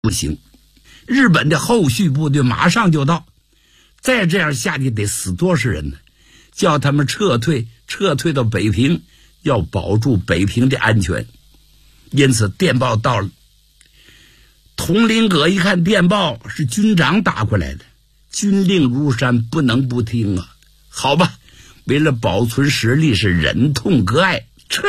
不行，日本的后续部队马上就到，再这样下去得死多少人呢？叫他们撤退到北平，要保住北平的安全。因此电报到了，佟麟阁一看电报是军长打过来的，军令如山，不能不听啊。好吧，为了保存实力，是忍痛割爱，撤。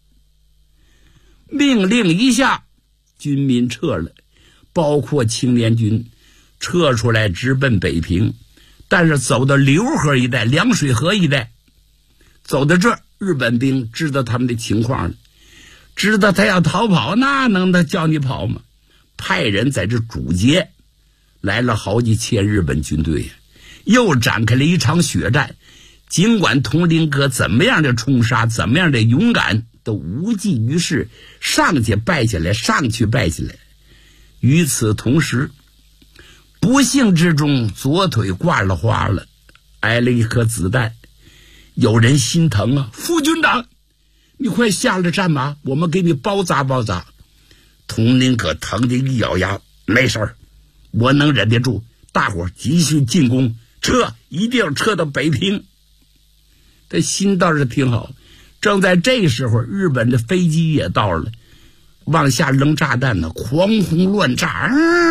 命令一下，军民撤了，包括青年军撤出来直奔北平。但是走到浏河一带、凉水河一带，走到这儿，日本兵知道他们的情况了，知道他要逃跑，那能他叫你跑吗？派人在这阻截，来了好几千日本军队，又展开了一场血战。尽管佟麟阁怎么样的冲杀，怎么样的勇敢，都无济于事，上去败下来，上去败下来。与此同时，不幸之中左腿挂了花了，挨了一颗子弹。有人心疼啊，副军长，你快下了战马，我们给你包扎包扎。佟麟阁疼的一咬牙，没事儿，我能忍得住，大伙继续进攻，撤，一定要撤到北平。他心倒是挺好。正在这时候，日本的飞机也到了，往下扔炸弹呢，狂轰乱炸，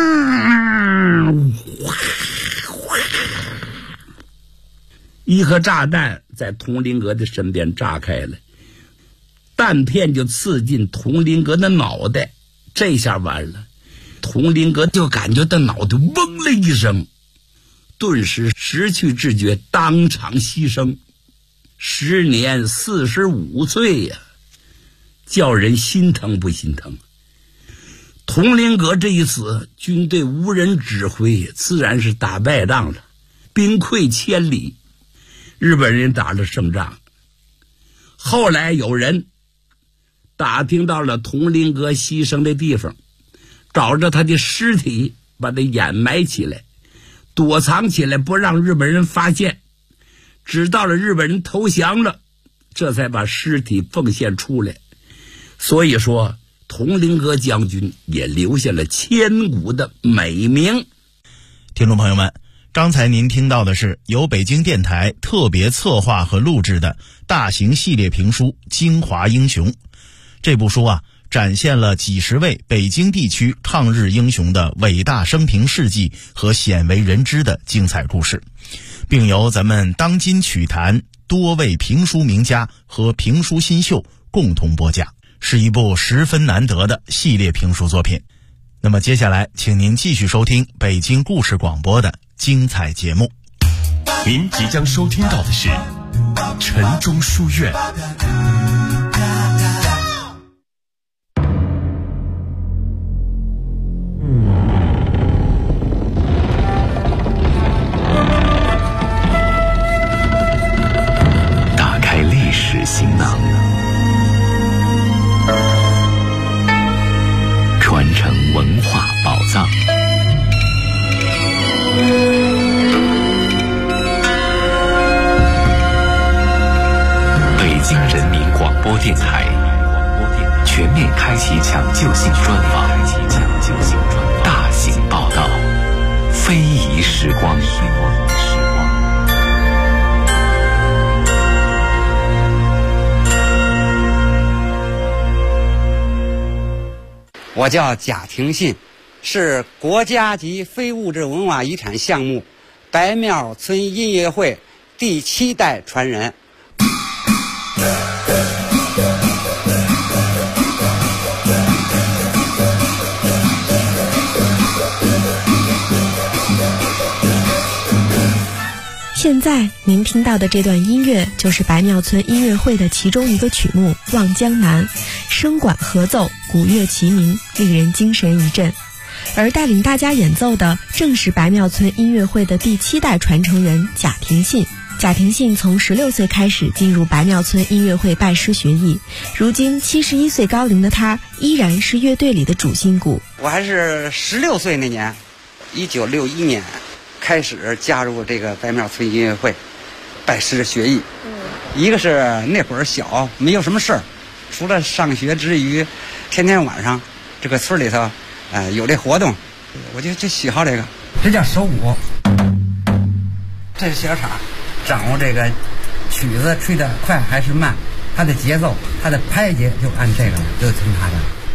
一颗炸弹在佟麟阁的身边炸开了，弹片就刺进佟麟阁的脑袋。这下完了，佟麟阁就感觉到脑袋嗡了一声，顿时失去知觉，当场牺牲。时年45岁呀，叫人心疼不心疼？佟麟阁这一死，军队无人指挥，自然是打败仗了，兵溃千里，日本人打了胜仗。后来有人打听到了佟麟阁牺牲的地方，找着他的尸体，把他掩埋起来，躲藏起来，不让日本人发现。直到了日本人投降了，这才把尸体奉献出来。所以说，佟麟阁将军也留下了千古的美名。 听众朋友们，刚才您听到的是由北京电台特别策划和录制的大型系列评书《京华英雄》。这部书展现了几十位北京地区抗日英雄的伟大生平事迹和鲜为人知的精彩故事，并由咱们当今曲坛多位评书名家和评书新秀共同播讲，是一部十分难得的系列评书作品。那么接下来请您继续收听北京故事广播的精彩节目。 您即将收听到的是晨钟书院。行囊，传承文化宝藏。北京人民广播电台全面开启抢救性专访，大型报道，非遗时光。 我叫贾廷信，是国家级非物质文化遗产项目白庙村音乐会第7代传人。 现在您听到的这段音乐就是白庙村音乐会的其中一个曲目《望江南》，声管合奏，鼓乐齐鸣，令人精神一振。而带领大家演奏的正是白庙村音乐会的第7代传承人贾廷信。贾廷信从16岁开始进入白庙村音乐会拜师学艺，如今71岁高龄的他依然是乐队里的主心骨。 我还是16岁那年，1961年开始加入这个白庙村音乐会，拜师学艺。一个是那会儿小，没有什么事儿，除了上学之余，天天晚上这个村里头有这活动， 我就喜好这个，这叫手鼓，这是小叉，掌握这个曲子吹得快还是慢，它的节奏，它的拍节就按这个了，就听它的。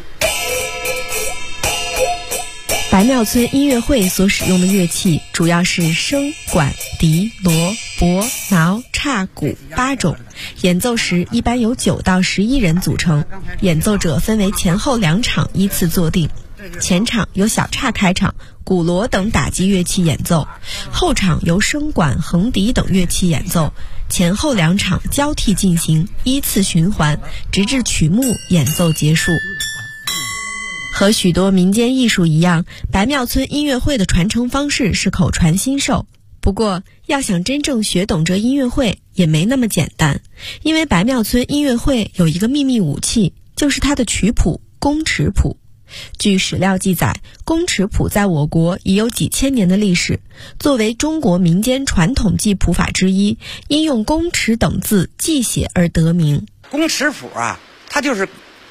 白庙村音乐会所使用的乐器主要是笙、管、笛、锣、钹、挠、叉、鼓8种，演奏时一般由9到11人组成，演奏者分为前后2场依次坐定。前场由小叉开场，鼓锣等打击乐器演奏，后场由笙管、横笛等乐器演奏，前后2场交替进行，依次循环，直至曲目演奏结束。和许多民间艺术一样，白庙村音乐会的传承方式是口传心授。不过，要想真正学懂这音乐会也没那么简单，因为白庙村音乐会有一个秘密武器，就是它的曲谱宫尺谱。据史料记载，宫尺谱在我国已有几千年的历史，作为中国民间传统记谱法之一，因用宫尺等字记写而得名。 宫尺谱啊，它就是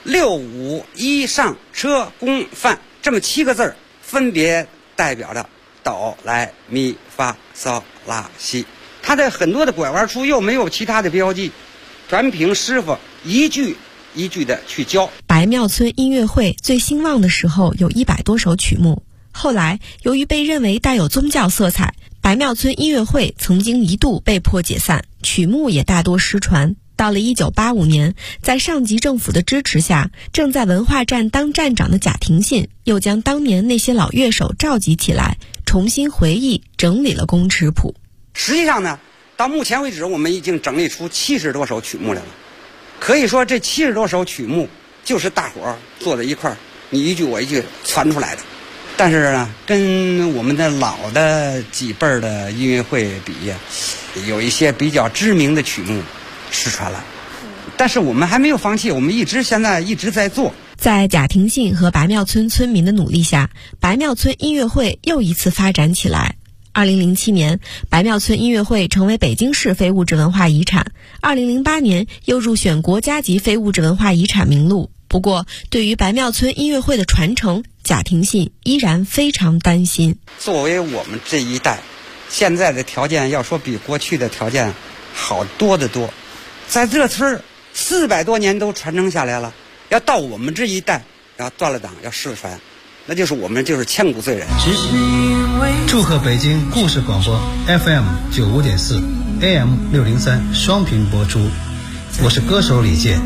6、5、1上车宫范这么7个字，分别代表着哆来咪发嗦拉西。它的很多的拐弯处又没有其他的标记，全凭师傅一句一句的去教。 白庙村音乐会最兴旺的时候有100多首曲目，后来由于被认为带有宗教色彩，白庙村音乐会曾经一度被迫解散，曲目也大多失传。到了1985年，在上级政府的支持下，正在文化站当站长的贾廷信又将当年那些老乐手召集起来，重新回忆整理了宫尺谱。 实际上呢，到目前为止我们已经整理出70多首曲目来了。可以说这70多首曲目就是大伙儿坐在一块儿，你一句我一句传出来的。但是呢，跟我们的老的几辈儿的音乐会比，有一些比较知名的曲目失传了。但是我们还没有放弃，我们现在一直在做。 在贾廷信和白庙村村民的努力下，白庙村音乐会又一次发展起来。2007年，白庙村音乐会成为北京市非物质文化遗产。2008年又入选国家级非物质文化遗产名录。不过，对于白庙村音乐会的传承，贾廷信依然非常担心。 作为我们这一代，现在的条件要说比过去的条件好多得多。在这村400多年都传承下来了，要到我们这一代要断了档要失传，那就是我们就是千古罪人。 祝贺北京故事广播 FM 95.4 AM 603双屏播出，我是歌手李健。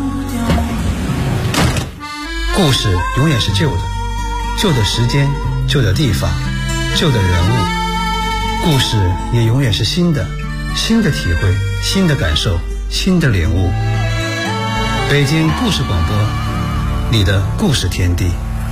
故事永远是旧的，旧的时间，旧的地方，旧的人物。故事也永远是新的，新的体会，新的感受，新的领悟。北京故事广播，你的故事天地。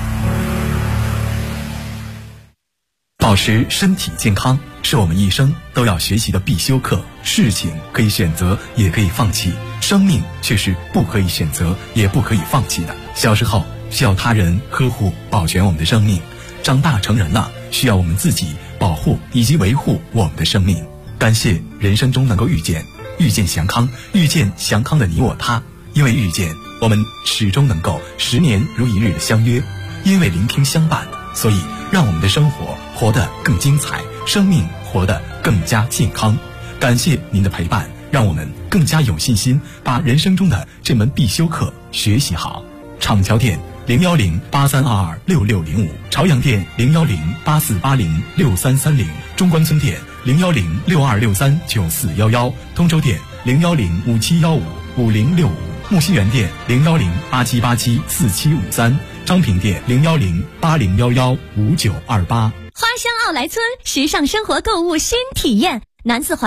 保持身体健康是我们一生都要学习的必修课。事情可以选择，也可以放弃，生命却是不可以选择，也不可以放弃的。小时候需要他人呵护保全我们的生命，长大成人了需要我们自己保护以及维护我们的生命。感谢人生中能够遇见祥康，遇见祥康的你我他。因为遇见，我们始终能够10年如一日的相约；因为聆听相伴，所以让我们的生活活得更精彩，生命活得更加健康。感谢您的陪伴，让我们更加有信心把人生中的这门必修课学习好。厂桥店01083226605，朝阳店01084806330，中关村店01062639411，通州店01057155065，木樨园店01087874753，昌平店01080115928。 花乡奥莱村，时尚生活购物新体验，南四环